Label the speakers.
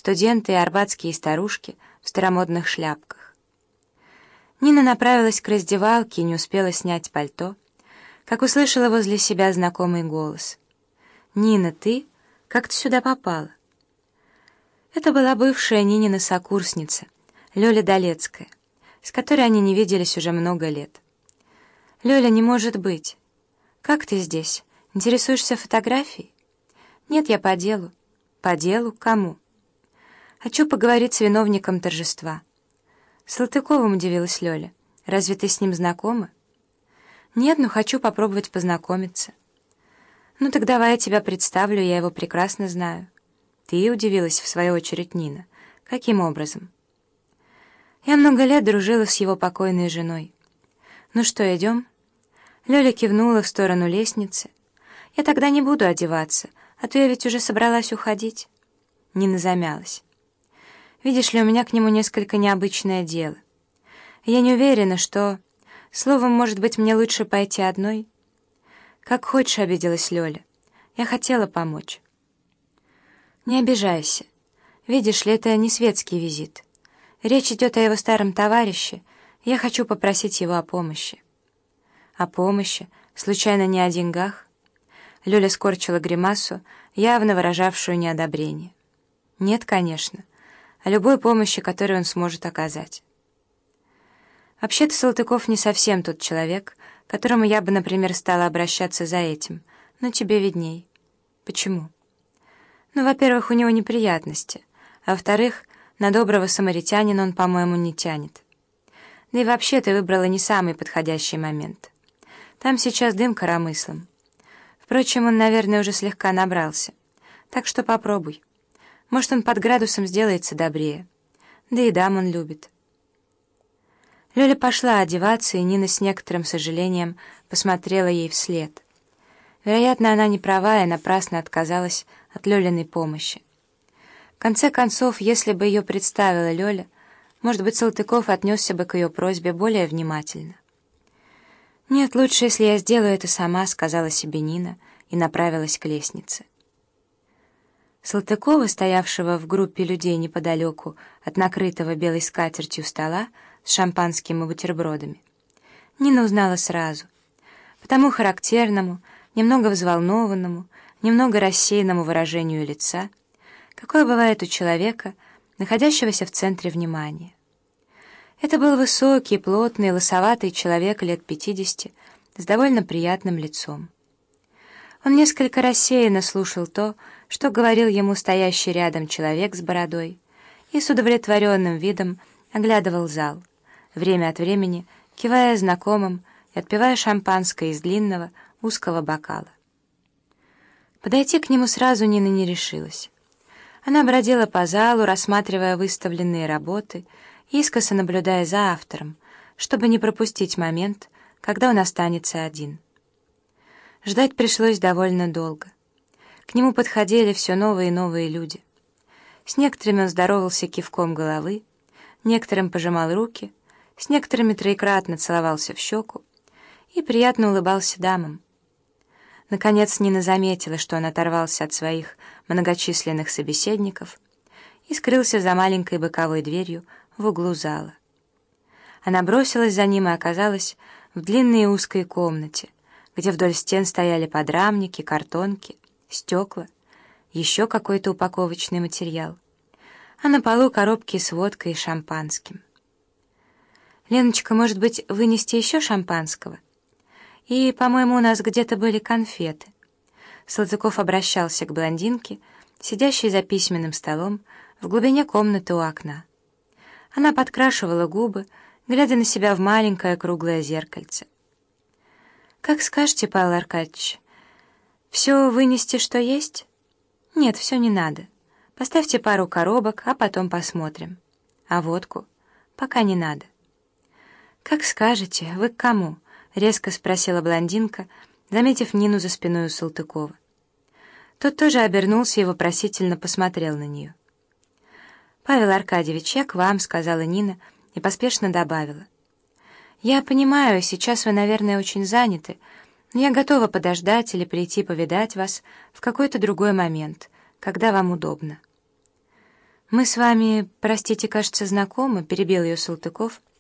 Speaker 1: студенты и арбатские старушки в старомодных шляпках. Нина направилась к раздевалке и не успела снять пальто, как услышала возле себя знакомый голос. «Нина, ты? Как ты сюда попала?» Это была бывшая Нинина сокурсница, Лёля Долецкая, с которой они не виделись уже много лет. «Лёля, не может быть! Как ты здесь? Интересуешься фотографией?» «Нет, я по делу». «По делу? Кому?» «Хочу поговорить с виновником торжества». «Салтыковым», — удивилась Лёля. «Разве ты с ним знакома?» «Нет, но хочу попробовать познакомиться». «Ну так давай я тебя представлю, я его прекрасно знаю». «Ты?» — удивилась в свою очередь Нина. «Каким образом?» «Я много лет дружила с его покойной женой». «Ну что, идем?» Лёля кивнула в сторону лестницы. «Я тогда не буду одеваться, а то я ведь уже собралась уходить». Нина замялась. «Видишь ли, у меня к нему несколько необычное дело. Я не уверена, что... Словом, может быть, мне лучше пойти одной?» «Как хочешь», — обиделась Лёля. «Я хотела помочь». «Не обижайся. Видишь ли, это не светский визит. Речь идет о его старом товарище, и я хочу попросить его о помощи». «О помощи? Случайно не о деньгах?» Лёля скорчила гримасу, явно выражавшую неодобрение. «Нет, конечно. О любой помощи, которую он сможет оказать». «Вообще-то Салтыков не совсем тот человек, к которому я бы, например, стала обращаться за этим, но тебе видней». «Почему?» «Ну, во-первых, у него неприятности, а во-вторых, на доброго самаритянина он, по-моему, не тянет. Да и вообще ты выбрала не самый подходящий момент. Там сейчас дым коромыслом. Впрочем, он, наверное, уже слегка набрался. Так что попробуй. Может, он под градусом сделается добрее. Да и дам он любит». Лёля пошла одеваться, и Нина с некоторым сожалением посмотрела ей вслед. Вероятно, она не права и напрасно отказалась от Лёлиной помощи. В конце концов, если бы ее представила Лёля, может быть, Салтыков отнесся бы к ее просьбе более внимательно. «Нет, лучше, если я сделаю это сама», — сказала себе Нина и направилась к лестнице. Салтыкова, стоявшего в группе людей неподалеку от накрытого белой скатертью стола с шампанским и бутербродами, Нина узнала сразу, по тому характерному, немного взволнованному, немного рассеянному выражению лица, какое бывает у человека, находящегося в центре внимания. Это был высокий, плотный, лысоватый человек лет 50 с довольно приятным лицом. Он несколько рассеянно слушал то, что говорил ему стоящий рядом человек с бородой, и с удовлетворенным видом оглядывал зал, время от времени кивая знакомым и отпивая шампанское из длинного, узкого бокала. Подойти к нему сразу Нина не решилась. Она бродила по залу, рассматривая выставленные работы, искоса наблюдая за автором, чтобы не пропустить момент, когда он останется один. Ждать пришлось довольно долго. К нему подходили все новые и новые люди. С некоторыми он здоровался кивком головы, некоторым пожимал руки, с некоторыми троекратно целовался в щеку и приятно улыбался дамам. Наконец Нина заметила, что он оторвался от своих многочисленных собеседников и скрылся за маленькой боковой дверью в углу зала. Она бросилась за ним и оказалась в длинной и узкой комнате, где вдоль стен стояли подрамники, картонки, стекла, еще какой-то упаковочный материал, а на полу коробки с водкой и шампанским. «Леночка, может быть, вынести еще шампанского? И, по-моему, у нас где-то были конфеты». Салтыков обращался к блондинке, сидящей за письменным столом в глубине комнаты у окна. Она подкрашивала губы, глядя на себя в маленькое круглое зеркальце. «Как скажете, Павел Аркадьевич, все вынести, что есть?» «Нет, все не надо. Поставьте пару коробок, а потом посмотрим. А водку? Пока не надо». «Как скажете, вы к кому?» — резко спросила блондинка, заметив Нину за спиной у Салтыкова. Тот тоже обернулся и вопросительно посмотрел на нее. «Павел Аркадьевич, я к вам», — сказала Нина и поспешно добавила. «Я понимаю, сейчас вы, наверное, очень заняты, но я готова подождать или прийти повидать вас в какой-то другой момент, когда вам удобно». «Мы с вами, простите, кажется, знакомы», — перебил ее Салтыков,